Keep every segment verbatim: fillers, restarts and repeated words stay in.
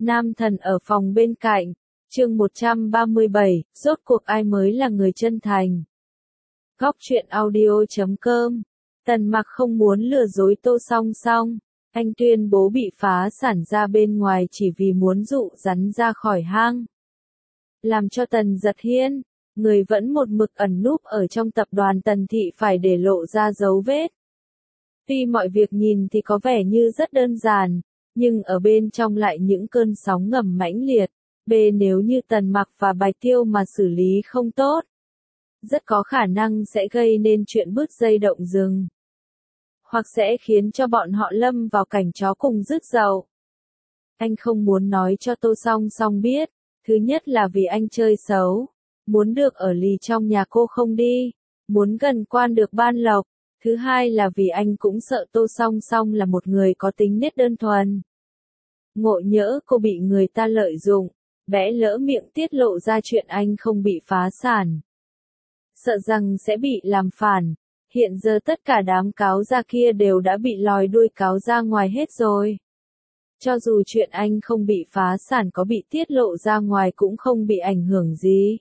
Nam thần ở phòng bên cạnh, chương một trăm ba mươi bảy, rốt cuộc ai mới là người chân thành. Góc truyện audio chấm com. Tần Mặc không muốn lừa dối Tô Song Song, anh tuyên bố bị phá sản ra bên ngoài chỉ vì muốn dụ rắn ra khỏi hang. Làm cho Tần Giật Hiên, người vẫn một mực ẩn núp ở trong tập đoàn Tần Thị phải để lộ ra dấu vết. Tuy mọi việc nhìn thì có vẻ như rất đơn giản, nhưng ở bên trong lại những cơn sóng ngầm mãnh liệt. B nếu như Tần Mặc và Bạch Tiêu mà xử lý không tốt, rất có khả năng sẽ gây nên chuyện bứt dây động rừng. Hoặc sẽ khiến cho bọn họ lâm vào cảnh chó cùng rứt dậu. Anh không muốn nói cho Tô Song Song biết, thứ nhất là vì anh chơi xấu, muốn được ở lì trong nhà cô không đi, muốn gần quan được ban lộc. Thứ hai là vì anh cũng sợ Tô Song Song là một người có tính nết đơn thuần. Ngộ nhỡ cô bị người ta lợi dụng, bẽ lỡ miệng tiết lộ ra chuyện anh không bị phá sản. Sợ rằng sẽ bị làm phản, hiện giờ tất cả đám cáo ra kia đều đã bị lòi đuôi cáo ra ngoài hết rồi. Cho dù chuyện anh không bị phá sản có bị tiết lộ ra ngoài cũng không bị ảnh hưởng gì.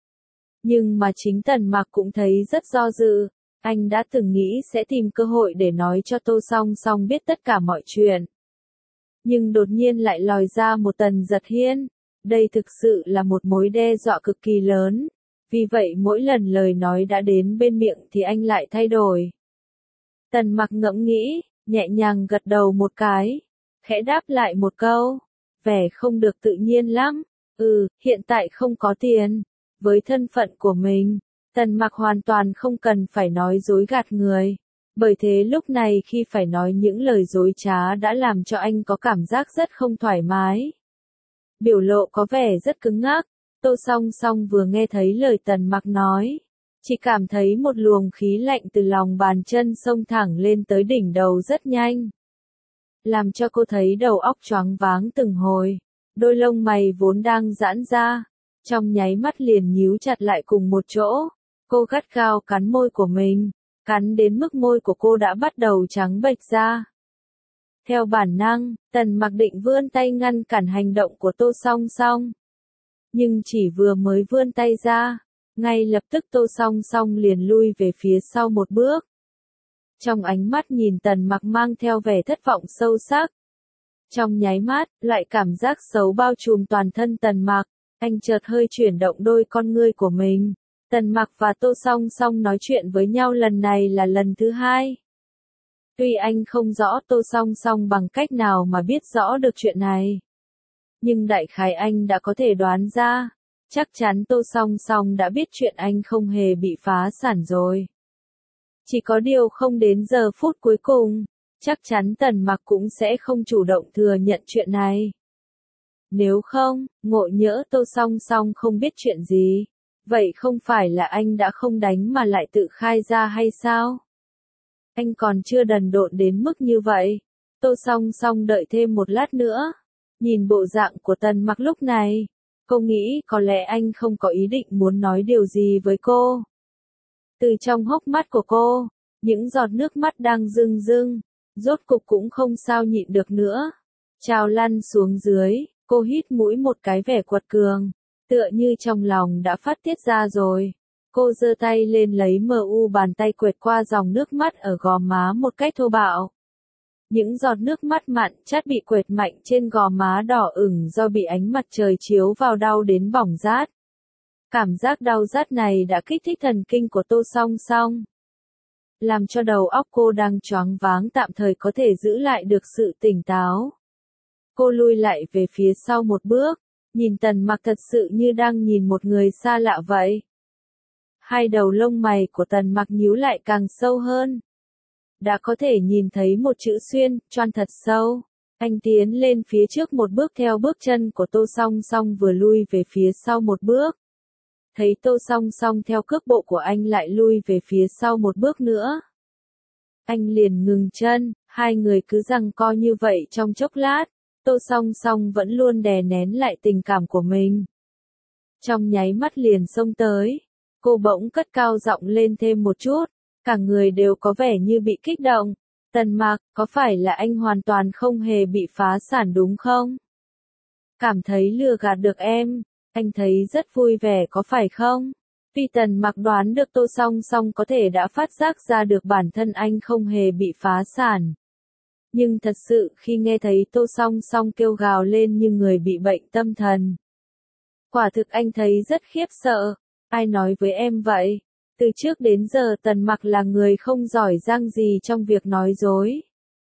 Nhưng mà chính Tần Mặc cũng thấy rất do dự. Anh đã từng nghĩ sẽ tìm cơ hội để nói cho Tô Song Song biết tất cả mọi chuyện. Nhưng đột nhiên lại lòi ra một Tần Giật Hiên. Đây thực sự là một mối đe dọa cực kỳ lớn. Vì vậy mỗi lần lời nói đã đến bên miệng thì anh lại thay đổi. Tần Mặc ngẫm nghĩ, nhẹ nhàng gật đầu một cái. Khẽ đáp lại một câu. Vẻ không được tự nhiên lắm. Ừ, hiện tại không có tiền. Với thân phận của mình, Tần Mặc hoàn toàn không cần phải nói dối gạt người. Bởi thế lúc này khi phải nói những lời dối trá đã làm cho anh có cảm giác rất không thoải mái. Biểu lộ có vẻ rất cứng ngắc. Tô Song Song vừa nghe thấy lời Tần Mặc nói, chỉ cảm thấy một luồng khí lạnh từ lòng bàn chân xông thẳng lên tới đỉnh đầu rất nhanh. Làm cho cô thấy đầu óc choáng váng từng hồi. Đôi lông mày vốn đang giãn ra, trong nháy mắt liền nhíu chặt lại cùng một chỗ. Cô gắt gao cắn môi của mình, cắn đến mức môi của cô đã bắt đầu trắng bệch ra. Theo bản năng, Tần Mặc định vươn tay ngăn cản hành động của Tô Song Song. Nhưng chỉ vừa mới vươn tay ra, ngay lập tức Tô Song Song liền lui về phía sau một bước. Trong ánh mắt nhìn Tần Mặc mang theo vẻ thất vọng sâu sắc. Trong nháy mắt, loại cảm giác xấu bao trùm toàn thân Tần Mặc, anh chợt hơi chuyển động đôi con ngươi của mình. Tần Mặc và Tô Song Song nói chuyện với nhau lần này là lần thứ hai. Tuy anh không rõ Tô Song Song bằng cách nào mà biết rõ được chuyện này. Nhưng đại khái anh đã có thể đoán ra. Chắc chắn Tô Song Song đã biết chuyện anh không hề bị phá sản rồi. Chỉ có điều không đến giờ phút cuối cùng, chắc chắn Tần Mặc cũng sẽ không chủ động thừa nhận chuyện này. Nếu không, ngộ nhỡ Tô Song Song không biết chuyện gì. Vậy không phải là anh đã không đánh mà lại tự khai ra hay sao? Anh còn chưa đần độn đến mức như vậy. Tô Song Song đợi thêm một lát nữa. Nhìn bộ dạng của Tần Mặc lúc này, cô nghĩ có lẽ anh không có ý định muốn nói điều gì với cô. Từ trong hốc mắt của cô, những giọt nước mắt đang rưng rưng, rốt cục cũng không sao nhịn được nữa. Trào lăn xuống dưới, cô hít mũi một cái vẻ quật cường. Tựa như trong lòng đã phát tiết ra rồi. Cô giơ tay lên lấy mờ u bàn tay quệt qua dòng nước mắt ở gò má một cách thô bạo. Những giọt nước mắt mặn chát bị quệt mạnh trên gò má đỏ ửng do bị ánh mặt trời chiếu vào đau đến bỏng rát. Cảm giác đau rát này đã kích thích thần kinh của Tô Song Song. Làm cho đầu óc cô đang choáng váng tạm thời có thể giữ lại được sự tỉnh táo. Cô lui lại về phía sau một bước. Nhìn Tần Mặc thật sự như đang nhìn một người xa lạ vậy. Hai đầu lông mày của Tần Mặc nhíu lại càng sâu hơn. Đã có thể nhìn thấy một chữ xuyên, choan thật sâu. Anh tiến lên phía trước một bước theo bước chân của Tô Song Song vừa lui về phía sau một bước. Thấy Tô Song Song theo cước bộ của anh lại lui về phía sau một bước nữa. Anh liền ngừng chân, hai người cứ giằng co như vậy trong chốc lát. Tô Song Song vẫn luôn đè nén lại tình cảm của mình. Trong nháy mắt liền xông tới, cô bỗng cất cao giọng lên thêm một chút, cả người đều có vẻ như bị kích động. Tần Mặc, có phải là anh hoàn toàn không hề bị phá sản đúng không? cảm thấy lừa gạt được em, anh thấy rất vui vẻ có phải không? Tuy Tần Mặc đoán được Tô Song Song có thể đã phát giác ra được bản thân anh không hề bị phá sản. Nhưng thật sự khi nghe thấy Tô Song Song kêu gào lên như người bị bệnh tâm thần. Quả thực anh thấy rất khiếp sợ. Ai nói với em vậy? Từ trước đến giờ Tần Mặc là người không giỏi giang gì trong việc nói dối.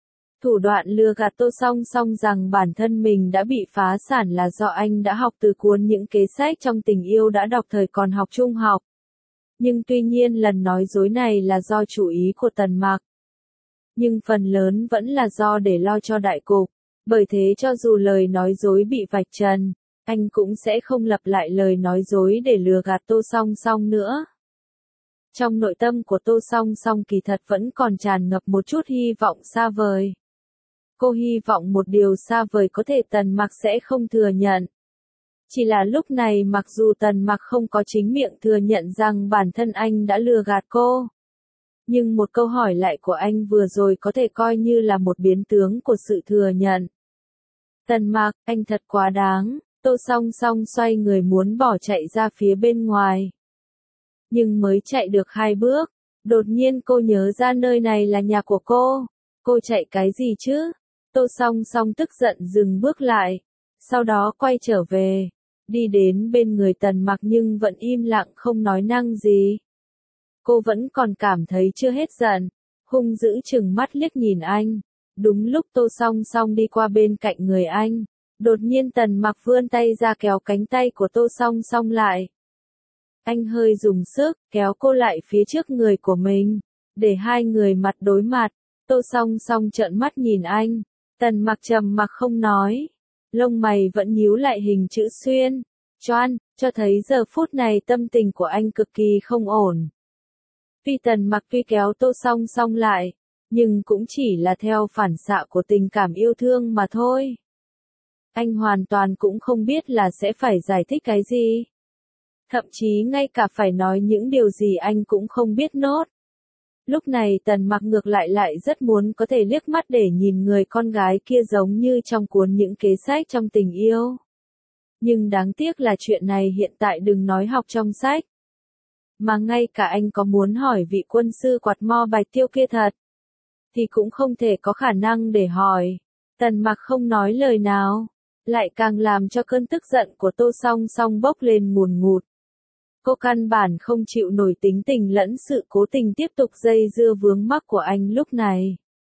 Thủ đoạn lừa gạt Tô Song Song rằng bản thân mình đã bị phá sản là do anh đã học từ cuốn những kế sách trong tình yêu đã đọc thời còn học trung học. Nhưng tuy nhiên lần nói dối này là do chủ ý của Tần Mặc. Nhưng phần lớn vẫn là do để lo cho đại cục. Bởi thế cho dù lời nói dối bị vạch trần, anh cũng sẽ không lặp lại lời nói dối để lừa gạt Tô Song Song nữa. Trong nội tâm của Tô Song Song kỳ thật vẫn còn tràn ngập một chút hy vọng xa vời. Cô hy vọng một điều xa vời có thể Tần Mặc sẽ không thừa nhận. Chỉ là lúc này mặc dù Tần Mặc không có chính miệng thừa nhận rằng bản thân anh đã lừa gạt cô. Nhưng một câu hỏi lại của anh vừa rồi có thể coi như là một biến tướng của sự thừa nhận. Tần Mặc, anh thật quá đáng. Tô Song Song xoay người muốn bỏ chạy ra phía bên ngoài. Nhưng mới chạy được hai bước, đột nhiên cô nhớ ra nơi này là nhà của cô. Cô chạy cái gì chứ? Tô Song Song tức giận dừng bước lại, sau đó quay trở về, đi đến bên người Tần Mặc nhưng vẫn im lặng không nói năng gì. Cô vẫn còn cảm thấy chưa hết giận, hung dữ chừng mắt liếc nhìn anh. Đúng lúc Tô Song Song đi qua bên cạnh người anh, đột nhiên Tần Mặc vươn tay ra kéo cánh tay của Tô Song Song lại. Anh hơi dùng sức, kéo cô lại phía trước người của mình, để hai người mặt đối mặt. Tô Song Song trợn mắt nhìn anh, Tần Mặc trầm mặc không nói, lông mày vẫn nhíu lại hình chữ xuyên, choan, cho thấy giờ phút này tâm tình của anh cực kỳ không ổn. Tuy Tần Mặc tuy kéo Tô Song Song lại, nhưng cũng chỉ là theo phản xạ của tình cảm yêu thương mà thôi. Anh hoàn toàn cũng không biết là sẽ phải giải thích cái gì. Thậm chí ngay cả phải nói những điều gì anh cũng không biết nốt. Lúc này Tần Mặc ngược lại lại rất muốn có thể liếc mắt để nhìn người con gái kia giống như trong cuốn những kế sách trong tình yêu. Nhưng đáng tiếc là chuyện này hiện tại đừng nói học trong sách. Mà ngay cả anh có muốn hỏi vị quân sư quạt mo bạch tiêu kia thật, thì cũng không thể có khả năng để hỏi. Tần Mặc không nói lời nào, lại càng làm cho cơn tức giận của Tô Song Song bốc lên ngùn ngụt. Cô căn bản không chịu nổi tính tình lẫn sự cố tình tiếp tục dây dưa vướng mắc của anh lúc này.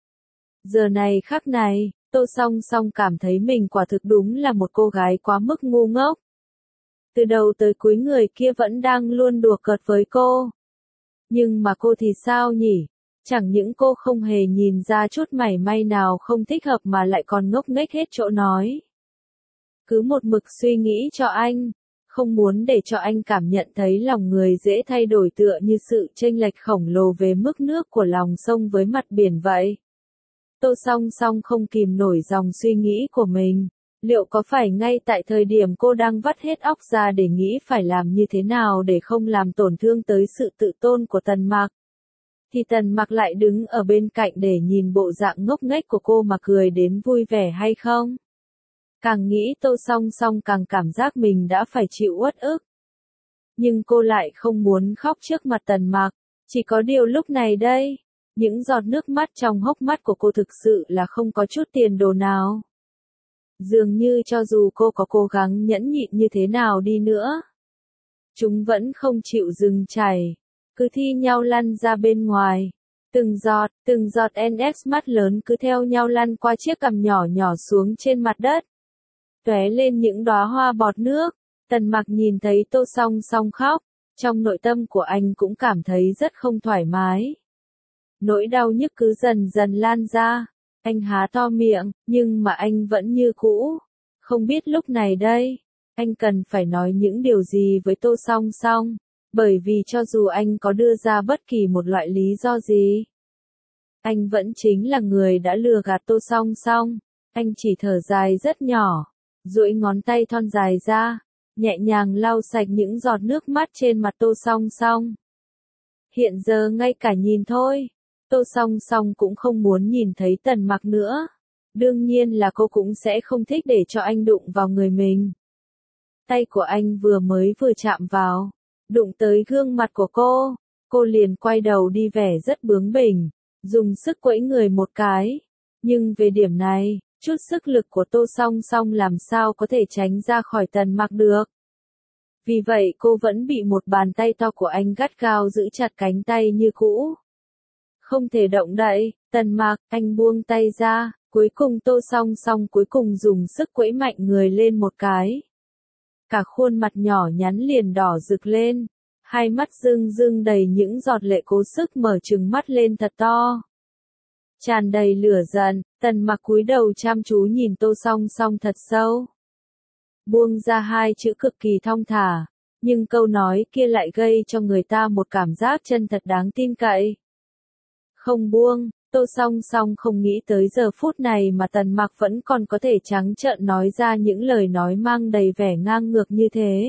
Giờ này khắc này, Tô Song Song cảm thấy mình quả thực đúng là một cô gái quá mức ngu ngốc. Từ đầu tới cuối người kia vẫn đang luôn đùa cợt với cô. Nhưng mà cô thì sao nhỉ? Chẳng những cô không hề nhìn ra chút mảy may nào không thích hợp mà lại còn ngốc nghếch hết chỗ nói. Cứ một mực suy nghĩ cho anh, không muốn để cho anh cảm nhận thấy lòng người dễ thay đổi tựa như sự chênh lệch khổng lồ về mức nước của lòng sông với mặt biển vậy. Tô Song Song không kìm nổi dòng suy nghĩ của mình. Liệu có phải ngay tại thời điểm cô đang vắt hết óc ra để nghĩ phải làm như thế nào để không làm tổn thương tới sự tự tôn của Tần Mặc, thì Tần Mặc lại đứng ở bên cạnh để nhìn bộ dạng ngốc nghếch của cô mà cười đến vui vẻ hay không? Càng nghĩ Tô Song Song càng cảm giác mình đã phải chịu uất ức. Nhưng cô lại không muốn khóc trước mặt Tần Mặc, chỉ có điều lúc này đây, những giọt nước mắt trong hốc mắt của cô thực sự là không có chút tiền đồ nào. Dường như cho dù cô có cố gắng nhẫn nhịn như thế nào đi nữa, chúng vẫn không chịu dừng chảy, cứ thi nhau lăn ra bên ngoài. Từng giọt, từng giọt en ép mắt lớn cứ theo nhau lăn qua chiếc cằm nhỏ nhỏ xuống trên mặt đất, tóe lên những đóa hoa bọt nước. Tần Mặc nhìn thấy Tô Song Song khóc, trong nội tâm của anh cũng cảm thấy rất không thoải mái. Nỗi đau nhức cứ dần dần lan ra. Anh há to miệng, nhưng mà anh vẫn như cũ. Không biết lúc này đây, anh cần phải nói những điều gì với Tô Song Song, bởi vì cho dù anh có đưa ra bất kỳ một loại lý do gì, anh vẫn chính là người đã lừa gạt Tô Song Song. Anh chỉ thở dài rất nhỏ, duỗi ngón tay thon dài ra, nhẹ nhàng lau sạch những giọt nước mắt trên mặt Tô Song Song. Hiện giờ ngay cả nhìn thôi, Tô Song Song cũng không muốn nhìn thấy Tần Mặc nữa. Đương nhiên là cô cũng sẽ không thích để cho anh đụng vào người mình. Tay của anh vừa mới vừa chạm vào, đụng tới gương mặt của cô, cô liền quay đầu đi vẻ rất bướng bỉnh, dùng sức quẫy người một cái. Nhưng về điểm này, chút sức lực của Tô Song Song làm sao có thể tránh ra khỏi Tần Mặc được. Vì vậy cô vẫn bị một bàn tay to của anh gắt gao giữ chặt cánh tay như cũ. Không thể động đậy, Tần Mặc, anh buông tay ra, cuối cùng Tô Song Song cuối cùng dùng sức quẫy mạnh người lên một cái. Cả khuôn mặt nhỏ nhắn liền đỏ rực lên, hai mắt rưng rưng đầy những giọt lệ, cố sức mở trừng mắt lên thật to. Tràn đầy lửa giận, Tần Mặc cúi đầu chăm chú nhìn Tô Song Song thật sâu. Buông ra hai chữ cực kỳ thong thả, nhưng câu nói kia lại gây cho người ta một cảm giác chân thật đáng tin cậy. Không buông, Tô Song Song không nghĩ tới giờ phút này mà Tần Mặc vẫn còn có thể trắng trợn nói ra những lời nói mang đầy vẻ ngang ngược như thế.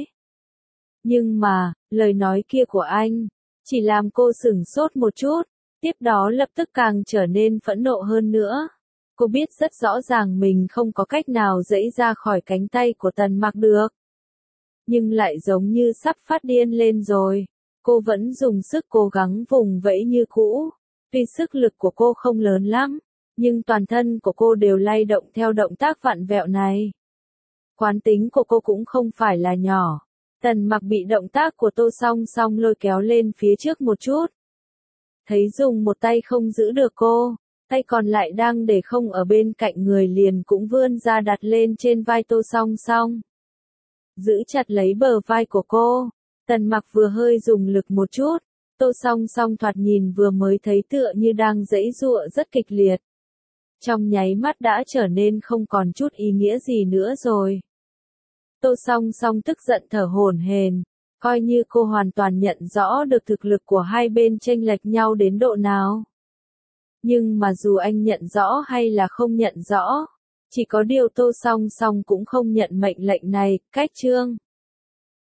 Nhưng mà, lời nói kia của anh, chỉ làm cô sửng sốt một chút, tiếp đó lập tức càng trở nên phẫn nộ hơn nữa. Cô biết rất rõ ràng mình không có cách nào giãy ra khỏi cánh tay của Tần Mặc được. Nhưng lại giống như sắp phát điên lên rồi. Cô vẫn dùng sức cố gắng vùng vẫy như cũ. Vì sức lực của cô không lớn lắm, nhưng toàn thân của cô đều lay động theo động tác vặn vẹo này. Quán tính của cô cũng không phải là nhỏ. Tần Mặc bị động tác của Tô Song Song lôi kéo lên phía trước một chút. Thấy dùng một tay không giữ được cô, tay còn lại đang để không ở bên cạnh người liền cũng vươn ra đặt lên trên vai Tô Song Song. Giữ chặt lấy bờ vai của cô, Tần Mặc vừa hơi dùng lực một chút, Tô Song Song thoạt nhìn vừa mới thấy tựa như đang giãy giụa rất kịch liệt. Trong nháy mắt đã trở nên không còn chút ý nghĩa gì nữa rồi. Tô Song Song tức giận thở hổn hển, coi như cô hoàn toàn nhận rõ được thực lực của hai bên chênh lệch nhau đến độ nào. Nhưng mà dù anh nhận rõ hay là không nhận rõ, chỉ có điều Tô Song Song cũng không nhận mệnh lệnh này, cách chương.